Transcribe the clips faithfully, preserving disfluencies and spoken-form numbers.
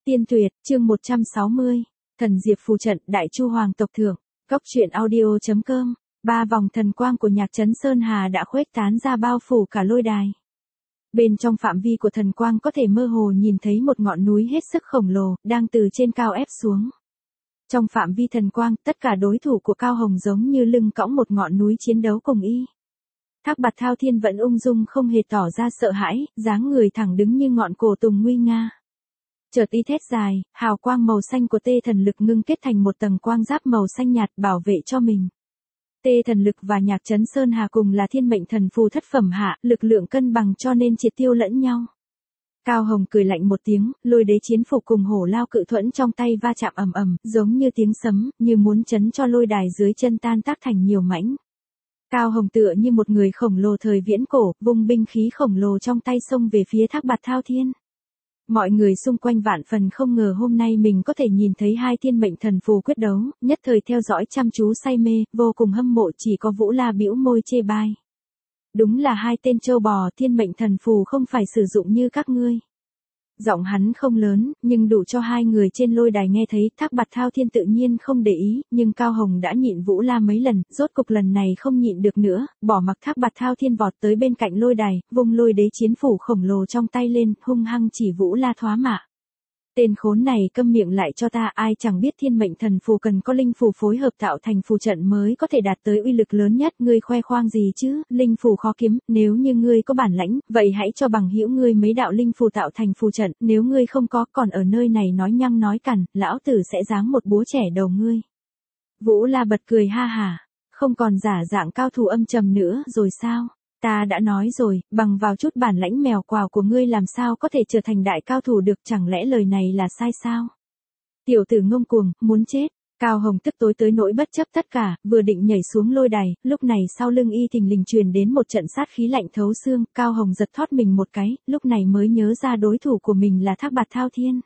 Tiên tuyệt, chương một trăm sáu mươi. Thần diệp phù trận, Đại Chu Hoàng tộc thưởng. Cốc truyện audio chấm com. Ba vòng thần quang của Nhạc Trấn Sơn Hà đã khuếch tán ra bao phủ cả lôi đài. Bên trong phạm vi của thần quang có thể mơ hồ nhìn thấy một ngọn núi hết sức khổng lồ, đang từ trên cao ép xuống. Trong phạm vi thần quang, tất cả đối thủ của Cao Hồng giống như lưng cõng một ngọn núi chiến đấu cùng y. Thác Bạt Thao Thiên vẫn ung dung không hề tỏ ra sợ hãi, dáng người thẳng đứng như ngọn cổ tùng nguy nga. Chợt y thét dài, hào quang màu xanh của tê thần lực ngưng kết thành một tầng quang giáp màu xanh nhạt bảo vệ cho mình. Tê thần lực và Nhạc Trấn Sơn Hà cùng là thiên mệnh thần phù thất phẩm hạ, lực lượng cân bằng cho nên triệt tiêu lẫn nhau. Cao Hồng cười lạnh một tiếng, lôi đế chiến phục cùng hổ lao cự thuẫn trong tay va chạm ầm ầm, giống như tiếng sấm, như muốn chấn cho lôi đài dưới chân tan tác thành nhiều mảnh. Cao Hồng tựa như một người khổng lồ thời viễn cổ, vung binh khí khổng lồ trong tay xông về phía Thác Bạt Thao Thiên. Mọi người xung quanh vạn phần không ngờ hôm nay mình có thể nhìn thấy hai thiên mệnh thần phù quyết đấu, nhất thời theo dõi chăm chú say mê, vô cùng hâm mộ, chỉ có Vũ La bĩu môi chê bai. Đúng là hai tên trâu bò, thiên mệnh thần phù không phải sử dụng như các ngươi. Giọng hắn không lớn, nhưng đủ cho hai người trên lôi đài nghe thấy. Thác Bạt Thao Thiên tự nhiên không để ý, nhưng Cao Hồng đã nhịn Vũ La mấy lần, rốt cục lần này không nhịn được nữa, bỏ mặc Thác Bạt Thao Thiên vọt tới bên cạnh lôi đài, vung lôi đế chiến phủ khổng lồ trong tay lên, hung hăng chỉ Vũ La thoá mạ. Tên khốn này câm miệng lại cho ta, ai chẳng biết thiên mệnh thần phù cần có linh phù phối hợp tạo thành phù trận mới có thể đạt tới uy lực lớn nhất, ngươi khoe khoang gì chứ, linh phù khó kiếm, nếu như ngươi có bản lãnh, vậy hãy cho bằng hữu ngươi mấy đạo linh phù tạo thành phù trận, nếu ngươi không có, còn ở nơi này nói nhăng nói cằn, lão tử sẽ giáng một búa trẻ đầu ngươi. Vũ La bật cười ha hả, không còn giả dạng cao thủ âm trầm nữa rồi sao? Ta đã nói rồi, bằng vào chút bản lãnh mèo quào của ngươi làm sao có thể trở thành đại cao thủ được, chẳng lẽ lời này là sai sao? Tiểu tử ngông cuồng, muốn chết. Cao Hồng tức tối tới nỗi bất chấp tất cả, vừa định nhảy xuống lôi đài, lúc này sau lưng y thình lình truyền đến một trận sát khí lạnh thấu xương, Cao Hồng giật thót mình một cái, lúc này mới nhớ ra đối thủ của mình là Thác Bạt Thao Thiên.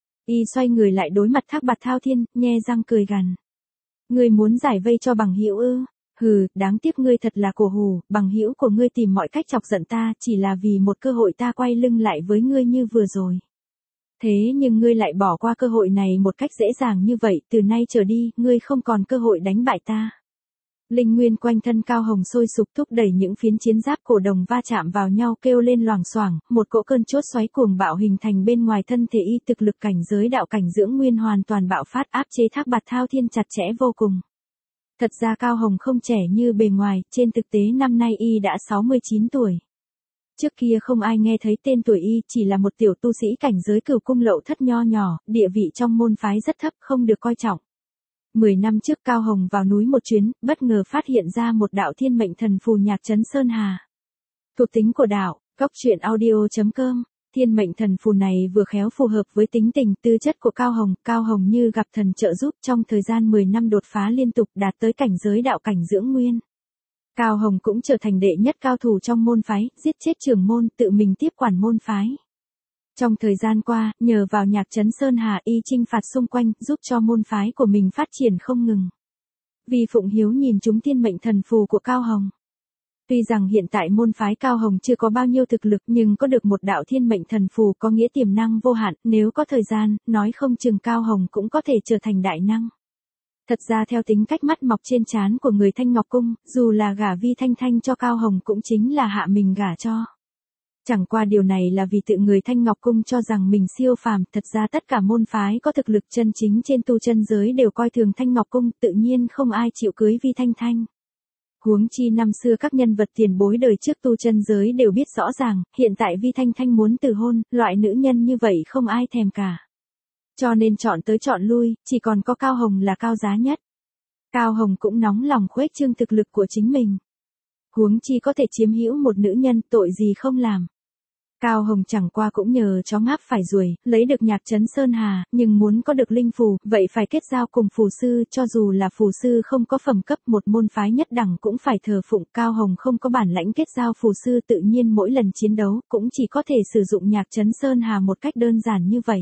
Y xoay người lại đối mặt Thác Bạt Thao Thiên, nhe răng cười gằn. Ngươi muốn giải vây cho bằng hữu ư? Hừ, đáng tiếc ngươi thật là cổ hủ, bằng hữu của ngươi tìm mọi cách chọc giận ta, chỉ là vì một cơ hội ta quay lưng lại với ngươi như vừa rồi. Thế nhưng ngươi lại bỏ qua cơ hội này một cách dễ dàng như vậy, từ nay trở đi, ngươi không còn cơ hội đánh bại ta. Linh nguyên quanh thân Cao Hồng sôi sục thúc đẩy những phiến chiến giáp cổ đồng va chạm vào nhau kêu lên loảng xoảng, một cỗ cơn chốt xoáy cuồng bạo hình thành bên ngoài thân thể y, thực lực cảnh giới đạo cảnh dưỡng nguyên hoàn toàn bạo phát áp chế Thác Bạt Thao Thiên chặt chẽ vô cùng. Thật ra Cao Hồng không trẻ như bề ngoài, trên thực tế năm nay y đã sáu mươi chín tuổi. Trước kia không ai nghe thấy tên tuổi y, chỉ là một tiểu tu sĩ cảnh giới cửu cung lậu thất nho nhỏ, địa vị trong môn phái rất thấp, không được coi trọng. Mười năm trước Cao Hồng vào núi một chuyến, bất ngờ phát hiện ra một đạo thiên mệnh thần phù Nhạc Trấn Sơn Hà. Thuộc tính của đạo, cốc truyện audio chấm com. Thiên mệnh thần phù này vừa khéo phù hợp với tính tình tư chất của Cao Hồng, Cao Hồng như gặp thần trợ giúp, trong thời gian mười năm đột phá liên tục đạt tới cảnh giới đạo cảnh dưỡng nguyên. Cao Hồng cũng trở thành đệ nhất cao thủ trong môn phái, giết chết trưởng môn, tự mình tiếp quản môn phái. Trong thời gian qua, nhờ vào Nhạc Trấn Sơn Hà y chinh phạt xung quanh, giúp cho môn phái của mình phát triển không ngừng. Vì Phụng Hiếu nhìn trúng thiên mệnh thần phù của Cao Hồng. Tuy rằng hiện tại môn phái Cao Hồng chưa có bao nhiêu thực lực, nhưng có được một đạo thiên mệnh thần phù có nghĩa tiềm năng vô hạn, nếu có thời gian, nói không chừng Cao Hồng cũng có thể trở thành đại năng. Thật ra theo tính cách mắt mọc trên trán của người Thanh Ngọc Cung, dù là gả Vi Thanh Thanh cho Cao Hồng cũng chính là hạ mình gả cho. Chẳng qua điều này là vì tự người Thanh Ngọc Cung cho rằng mình siêu phàm, thật ra tất cả môn phái có thực lực chân chính trên tu chân giới đều coi thường Thanh Ngọc Cung, tự nhiên không ai chịu cưới Vi Thanh Thanh. Huống chi năm xưa các nhân vật tiền bối đời trước tu chân giới đều biết rõ ràng, hiện tại Vi Thanh Thanh muốn từ hôn, loại nữ nhân như vậy không ai thèm cả. Cho nên chọn tới chọn lui, chỉ còn có Cao Hồng là cao giá nhất. Cao Hồng cũng nóng lòng khuếch trương thực lực của chính mình. Huống chi có thể chiếm hữu một nữ nhân, tội gì không làm. Cao Hồng chẳng qua cũng nhờ chó ngáp phải ruồi, lấy được Nhạc Trấn Sơn Hà, nhưng muốn có được linh phù, vậy phải kết giao cùng phù sư, cho dù là phù sư không có phẩm cấp, một môn phái nhất đẳng cũng phải thờ phụng. Cao Hồng không có bản lãnh kết giao phù sư, tự nhiên mỗi lần chiến đấu, cũng chỉ có thể sử dụng Nhạc Trấn Sơn Hà một cách đơn giản như vậy.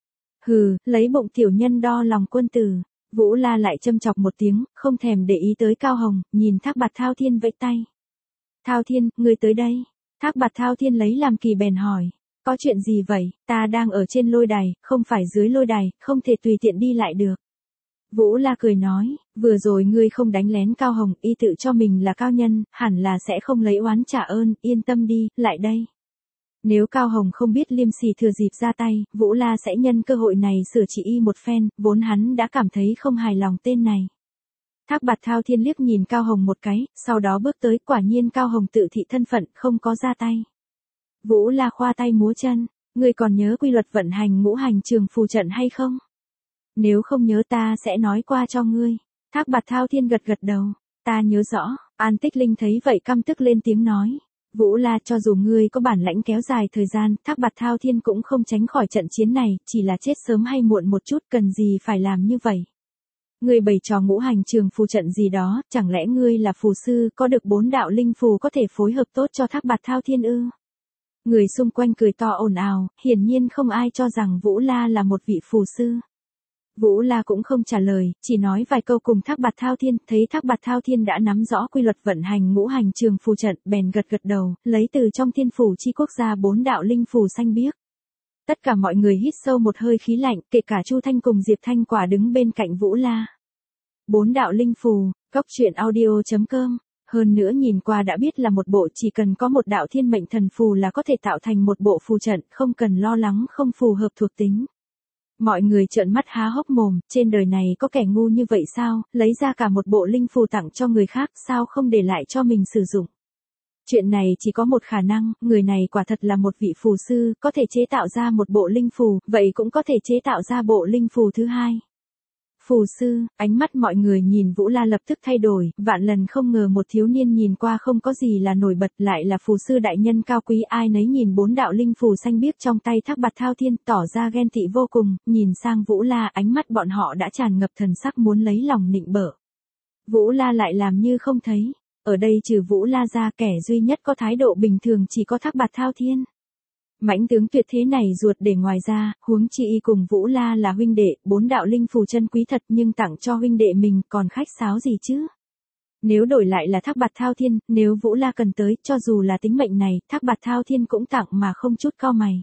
Hừ, lấy bụng tiểu nhân đo lòng quân tử. Vũ La lại châm chọc một tiếng, không thèm để ý tới Cao Hồng, nhìn Thác Bạt Thao Thiên vẫy tay. Thao Thiên, ngươi tới đây. Thác Bạt Thao Thiên lấy làm kỳ bèn hỏi. Có chuyện gì vậy, ta đang ở trên lôi đài, không phải dưới lôi đài, không thể tùy tiện đi lại được. Vũ La cười nói, vừa rồi ngươi không đánh lén Cao Hồng, y tự cho mình là cao nhân, hẳn là sẽ không lấy oán trả ơn, yên tâm đi, lại đây. Nếu Cao Hồng không biết liêm sỉ thừa dịp ra tay, Vũ La sẽ nhân cơ hội này sửa trị y một phen, vốn hắn đã cảm thấy không hài lòng tên này. Thác Bạt Thao Thiên liếc nhìn Cao Hồng một cái, sau đó bước tới, quả nhiên Cao Hồng tự thị thân phận, không có ra tay. Vũ La khoa tay múa chân, ngươi còn nhớ quy luật vận hành ngũ hành trường phù trận hay không? Nếu không nhớ ta sẽ nói qua cho ngươi. Thác Bạt Thao Thiên gật gật đầu, ta nhớ rõ. An Tích Linh thấy vậy căm tức lên tiếng nói. Vũ La, cho dù ngươi có bản lãnh kéo dài thời gian, Thác Bạt Thao Thiên cũng không tránh khỏi trận chiến này, chỉ là chết sớm hay muộn một chút, cần gì phải làm như vậy. Ngươi bày trò ngũ hành trường phù trận gì đó, chẳng lẽ ngươi là phù sư, có được bốn đạo linh phù có thể phối hợp tốt cho Thác Bạt Thao Thiên ư? Người xung quanh cười to ồn ào, hiển nhiên không ai cho rằng Vũ La là một vị phù sư. Vũ La cũng không trả lời, chỉ nói vài câu cùng Thác Bạt Thao Thiên, thấy Thác Bạt Thao Thiên đã nắm rõ quy luật vận hành ngũ hành trường phù trận, bèn gật gật đầu, lấy từ trong thiên phủ chi quốc gia bốn đạo linh phù xanh biếc. Tất cả mọi người hít sâu một hơi khí lạnh, kể cả Chu Thanh cùng Diệp Thanh Quả đứng bên cạnh Vũ La. Bốn đạo linh phù, cốc truyện audio chấm com. Hơn nữa nhìn qua đã biết là một bộ, chỉ cần có một đạo thiên mệnh thần phù là có thể tạo thành một bộ phù trận, không cần lo lắng không phù hợp thuộc tính. Mọi người trợn mắt há hốc mồm, trên đời này có kẻ ngu như vậy sao, lấy ra cả một bộ linh phù tặng cho người khác, sao không để lại cho mình sử dụng. Chuyện này chỉ có một khả năng, người này quả thật là một vị phù sư, có thể chế tạo ra một bộ linh phù, vậy cũng có thể chế tạo ra bộ linh phù thứ hai. Phù sư, ánh mắt mọi người nhìn Vũ La lập tức thay đổi, vạn lần không ngờ một thiếu niên nhìn qua không có gì là nổi bật lại là phù sư đại nhân cao quý, ai nấy nhìn bốn đạo linh phù xanh biếc trong tay Thác Bạt Thao Thiên tỏ ra ghen tị vô cùng, nhìn sang Vũ La ánh mắt bọn họ đã tràn ngập thần sắc muốn lấy lòng nịnh bợ. Vũ La lại làm như không thấy, ở đây trừ Vũ La ra kẻ duy nhất có thái độ bình thường chỉ có Thác Bạt Thao Thiên. Mãnh tướng tuyệt thế này ruột để ngoài ra, huống chi y cùng Vũ La là huynh đệ, bốn đạo linh phù chân quý thật nhưng tặng cho huynh đệ mình còn khách sáo gì chứ. Nếu đổi lại là Thác Bạt Thao Thiên, nếu Vũ La cần tới, cho dù là tính mệnh này, Thác Bạt Thao Thiên cũng tặng mà không chút cau mày.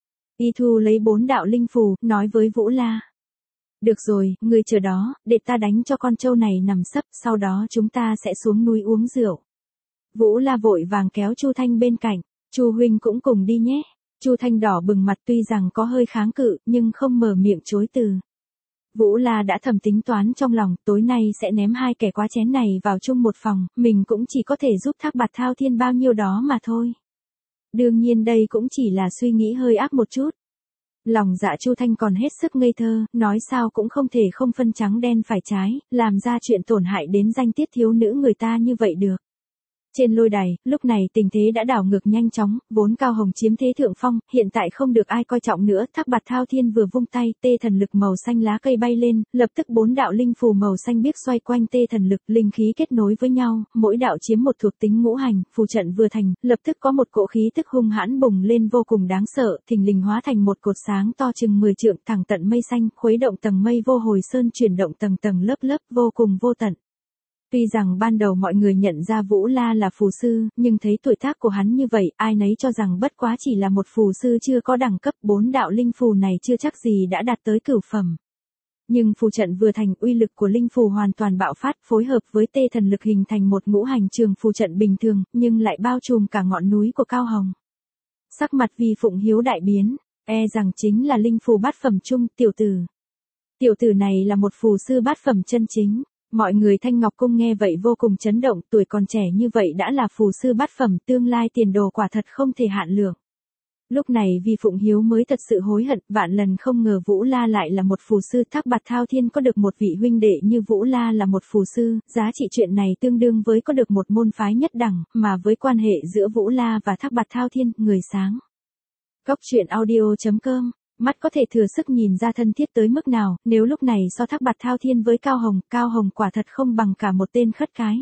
Y thu lấy bốn đạo linh phù, nói với Vũ La. Được rồi, ngươi chờ đó, để ta đánh cho con trâu này nằm sấp, sau đó chúng ta sẽ xuống núi uống rượu. Vũ La vội vàng kéo Chu Thanh bên cạnh, Chu huynh cũng cùng đi nhé. Chu Thanh đỏ bừng mặt tuy rằng có hơi kháng cự, nhưng không mở miệng chối từ. Vũ La đã thầm tính toán trong lòng, tối nay sẽ ném hai kẻ quá chén này vào chung một phòng, mình cũng chỉ có thể giúp Thác Bạt Thao Thiên bao nhiêu đó mà thôi. Đương nhiên đây cũng chỉ là suy nghĩ hơi ác một chút. Lòng dạ Chu Thanh còn hết sức ngây thơ, nói sao cũng không thể không phân trắng đen phải trái, làm ra chuyện tổn hại đến danh tiết thiếu nữ người ta như vậy được. Trên lôi đài, lúc này tình thế đã đảo ngược nhanh chóng, vốn Cao Hồng chiếm thế thượng phong, hiện tại không được ai coi trọng nữa, Thác Bạt Thao Thiên vừa vung tay, tê thần lực màu xanh lá cây bay lên, lập tức bốn đạo linh phù màu xanh biếc xoay quanh tê thần lực, linh khí kết nối với nhau, mỗi đạo chiếm một thuộc tính ngũ hành, phù trận vừa thành, lập tức có một cỗ khí tức hung hãn bùng lên vô cùng đáng sợ, thình lình hóa thành một cột sáng to chừng mười trượng, thẳng tận mây xanh, khuấy động tầng mây vô hồi sơn, chuyển động tầng tầng lớp lớp, vô cùng vô tận. Tuy rằng ban đầu mọi người nhận ra Vũ La là phù sư, nhưng thấy tuổi tác của hắn như vậy, ai nấy cho rằng bất quá chỉ là một phù sư chưa có đẳng cấp, bốn đạo linh phù này chưa chắc gì đã đạt tới cửu phẩm. Nhưng phù trận vừa thành, uy lực của linh phù hoàn toàn bạo phát, phối hợp với tê thần lực hình thành một ngũ hành trường phù trận bình thường, nhưng lại bao trùm cả ngọn núi của Cao Hồng. Sắc mặt Vi Phụng Hiếu đại biến, e rằng chính là linh phù bát phẩm trung, tiểu tử. Tiểu tử này là một phù sư bát phẩm chân chính. Mọi người Thanh Ngọc Cung nghe vậy vô cùng chấn động, tuổi còn trẻ như vậy đã là phù sư bát phẩm, tương lai tiền đồ quả thật không thể hạn lượng. Lúc này Vi Phụng Hiếu mới thật sự hối hận, vạn lần không ngờ Vũ La lại là một phù sư, Thác Bạt Thao Thiên có được một vị huynh đệ như Vũ La là một phù sư, giá trị chuyện này tương đương với có được một môn phái nhất đẳng, mà với quan hệ giữa Vũ La và Thác Bạt Thao Thiên, người sáng. Cốc truyện audio chấm com. Mắt có thể thừa sức nhìn ra thân thiết tới mức nào, nếu lúc này so Thác Bạt Thao Thiên với Cao Hồng, Cao Hồng quả thật không bằng cả một tên khất cái.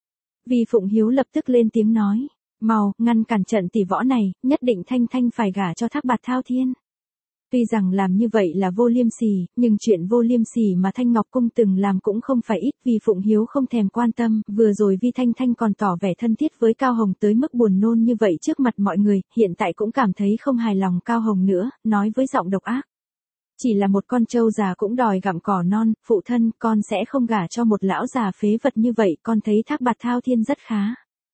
Vi Phụng Hiếu lập tức lên tiếng nói, mau, ngăn cản trận tỷ võ này, nhất định Thanh Thanh phải gả cho Thác Bạt Thao Thiên. Tuy rằng làm như vậy là vô liêm sỉ, nhưng chuyện vô liêm sỉ mà Thanh Ngọc Cung từng làm cũng không phải ít, vì Phụng Hiếu không thèm quan tâm, vừa rồi Vi Thanh Thanh còn tỏ vẻ thân thiết với Cao Hồng tới mức buồn nôn như vậy trước mặt mọi người, hiện tại cũng cảm thấy không hài lòng Cao Hồng nữa, nói với giọng độc ác. Chỉ là một con trâu già cũng đòi gặm cỏ non, phụ thân, con sẽ không gả cho một lão già phế vật như vậy, con thấy Thác Bạt Thao Thiên rất khá.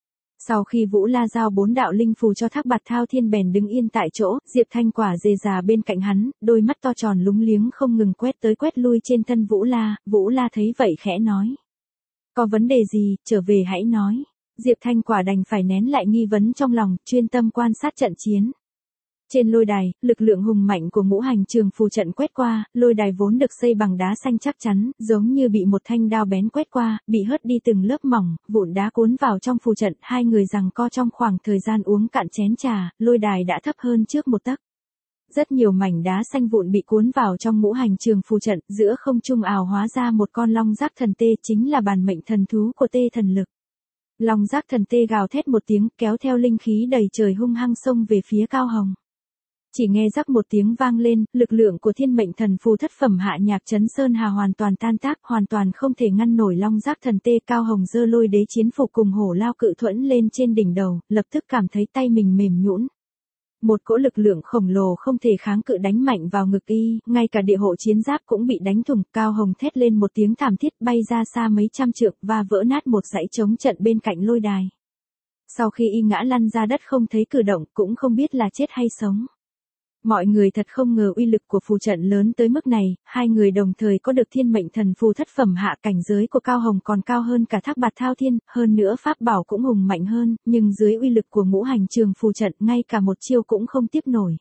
Sau khi Vũ La giao bốn đạo linh phù cho Thác Bạt Thao Thiên bèn đứng yên tại chỗ, Diệp Thanh Quả dề già bên cạnh hắn, đôi mắt to tròn lúng liếng không ngừng quét tới quét lui trên thân Vũ La, Vũ La thấy vậy khẽ nói. Có vấn đề gì, trở về hãy nói. Diệp Thanh Quả đành phải nén lại nghi vấn trong lòng, chuyên tâm quan sát trận chiến. Trên lôi đài, lực lượng hùng mạnh của ngũ hành trường phù trận quét qua, lôi đài vốn được xây bằng đá xanh chắc chắn, giống như bị một thanh đao bén quét qua, bị hớt đi từng lớp mỏng, vụn đá cuốn vào trong phù trận, hai người giằng co trong khoảng thời gian uống cạn chén trà, lôi đài đã thấp hơn trước một tấc. Rất nhiều mảnh đá xanh vụn bị cuốn vào trong ngũ hành trường phù trận, giữa không trung ảo hóa ra một con long giác thần tê, chính là bản mệnh thần thú của tê thần lực. Long giác thần tê gào thét một tiếng, kéo theo linh khí đầy trời hung hăng xông về phía Cao Hồng. Chỉ nghe rắc một tiếng vang lên, lực lượng của thiên mệnh thần phù thất phẩm hạ nhạc trấn Sơn Hà hoàn toàn tan tác, hoàn toàn không thể ngăn nổi long giác thần tê. Cao Hồng giơ lôi đế chiến phục cùng hổ lao cự thuẫn lên trên đỉnh đầu, lập tức cảm thấy tay mình mềm nhũn. Một cỗ lực lượng khổng lồ không thể kháng cự đánh mạnh vào ngực y, ngay cả địa hộ chiến giáp cũng bị đánh thủng. Cao Hồng thét lên một tiếng thảm thiết, bay ra xa mấy trăm trượng và vỡ nát một dãy chống trận bên cạnh lôi đài. Sau khi y ngã lăn ra đất không thấy cử động, cũng không biết là chết hay sống. Mọi người thật không ngờ uy lực của phù trận lớn tới mức này, hai người đồng thời có được thiên mệnh thần phù thất phẩm hạ, cảnh giới của Cao Hồng còn cao hơn cả Thác Bạt Thao Thiên, hơn nữa pháp bảo cũng hùng mạnh hơn, nhưng dưới uy lực của ngũ hành trường phù trận ngay cả một chiêu cũng không tiếp nổi.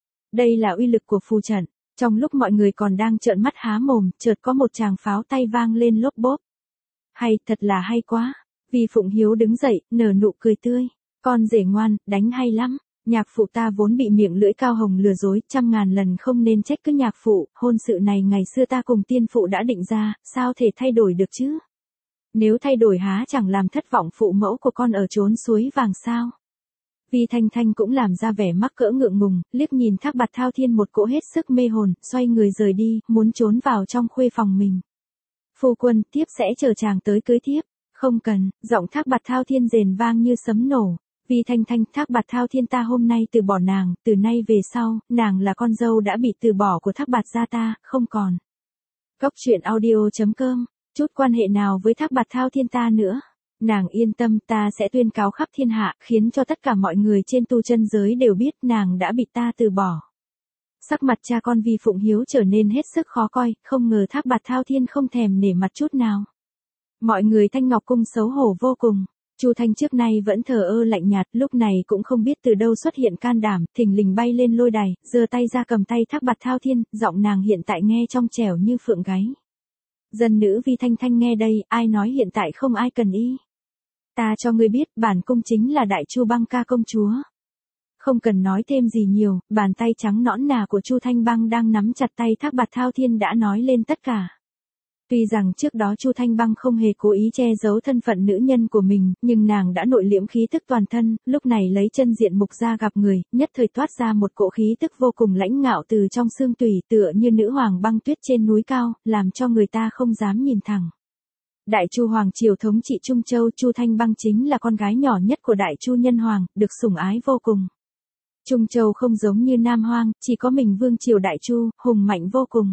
Đây là uy lực của phù trận. Trong lúc mọi người còn đang trợn mắt há mồm, chợt có một tràng pháo tay vang lên lốp bốp. Hay, thật là hay quá. Vi Phụng Hiếu đứng dậy, nở nụ cười tươi. Con rể ngoan, đánh hay lắm. Nhạc phụ ta vốn bị miệng lưỡi Cao Hồng lừa dối, trăm ngàn lần không nên trách cứ nhạc phụ, hôn sự này ngày xưa ta cùng tiên phụ đã định ra, sao thể thay đổi được chứ? Nếu thay đổi há chẳng làm thất vọng phụ mẫu của con ở chốn suối vàng sao? Vi Thanh Thanh cũng làm ra vẻ mắc cỡ ngượng ngùng, liếc nhìn Thác Bạt Thao Thiên một cỗ hết sức mê hồn, xoay người rời đi, muốn trốn vào trong khuê phòng mình. Phu quân, tiếp sẽ chờ chàng tới cưới thiếp. Không cần, giọng Thác Bạt Thao Thiên rền vang như sấm nổ. Vi Thanh Thanh, Thác Bạt Thao Thiên ta hôm nay từ bỏ nàng, từ nay về sau, nàng là con dâu đã bị từ bỏ của Thác Bạt gia ta, không còn. Góc truyện audio chấm com, chút quan hệ nào với Thác Bạt Thao Thiên ta nữa. Nàng yên tâm, ta sẽ tuyên cáo khắp thiên hạ, khiến cho tất cả mọi người trên tu chân giới đều biết nàng đã bị ta từ bỏ. Sắc mặt cha con Vi Phụng Hiếu trở nên hết sức khó coi, không ngờ Thác Bạt Thao Thiên không thèm nể mặt chút nào. Mọi người Thanh Ngọc Cung xấu hổ vô cùng. Chu Thanh trước nay vẫn thờ ơ lạnh nhạt, lúc này cũng không biết từ đâu xuất hiện can đảm, thình lình bay lên lôi đài, giơ tay ra cầm tay Thác Bạt Thao Thiên, giọng nàng hiện tại nghe trong trẻo như phượng gáy. Dân nữ Vi Thanh Thanh nghe đây, ai nói hiện tại không ai cần y. Ta cho ngươi biết, bản cung chính là Đại Chu Băng Ca công chúa. Không cần nói thêm gì nhiều, bàn tay trắng nõn nà của Chu Thanh Băng đang nắm chặt tay Thác Bạt Thao Thiên đã nói lên tất cả. Tuy rằng trước đó Chu Thanh Băng không hề cố ý che giấu thân phận nữ nhân của mình, nhưng nàng đã nội liễm khí tức toàn thân, lúc này lấy chân diện mục ra gặp người, nhất thời toát ra một cỗ khí tức vô cùng lãnh ngạo từ trong xương tủy, tựa như nữ hoàng băng tuyết trên núi cao, làm cho người ta không dám nhìn thẳng. Đại Chu Hoàng triều thống trị Trung Châu, Chu Thanh Băng chính là con gái nhỏ nhất của Đại Chu Nhân Hoàng, được sủng ái vô cùng. Trung Châu không giống như Nam Hoang, chỉ có mình vương triều Đại Chu, hùng mạnh vô cùng.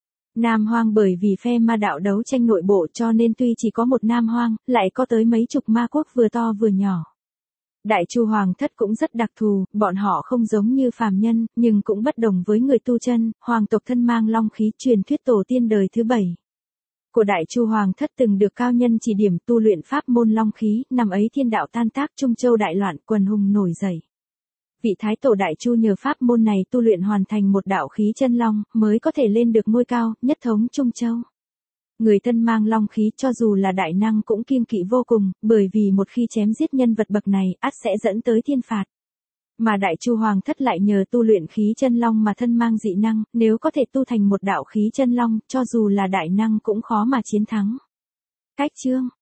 Nam Hoang bởi vì phe ma đạo đấu tranh nội bộ cho nên tuy chỉ có một Nam Hoang, lại có tới mấy chục ma quốc vừa to vừa nhỏ. Đại Chu Hoàng thất cũng rất đặc thù, bọn họ không giống như phàm nhân, nhưng cũng bất đồng với người tu chân, hoàng tộc thân mang long khí, truyền thuyết tổ tiên đời thứ bảy. Của Đại Chu Hoàng thất từng được cao nhân chỉ điểm tu luyện pháp môn long khí, năm ấy thiên đạo tan tác, Trung Châu đại loạn, quần hùng nổi dậy. Vị thái tổ Đại Chu nhờ pháp môn này tu luyện hoàn thành một đạo khí chân long, mới có thể lên được ngôi cao, nhất thống Trung Châu. Người thân mang long khí cho dù là đại năng cũng kiêng kỵ vô cùng, bởi vì một khi chém giết nhân vật bậc này, ắt sẽ dẫn tới thiên phạt. Mà Đại Chu Hoàng thất lại nhờ tu luyện khí chân long mà thân mang dị năng, nếu có thể tu thành một đạo khí chân long, cho dù là đại năng cũng khó mà chiến thắng. Cách chương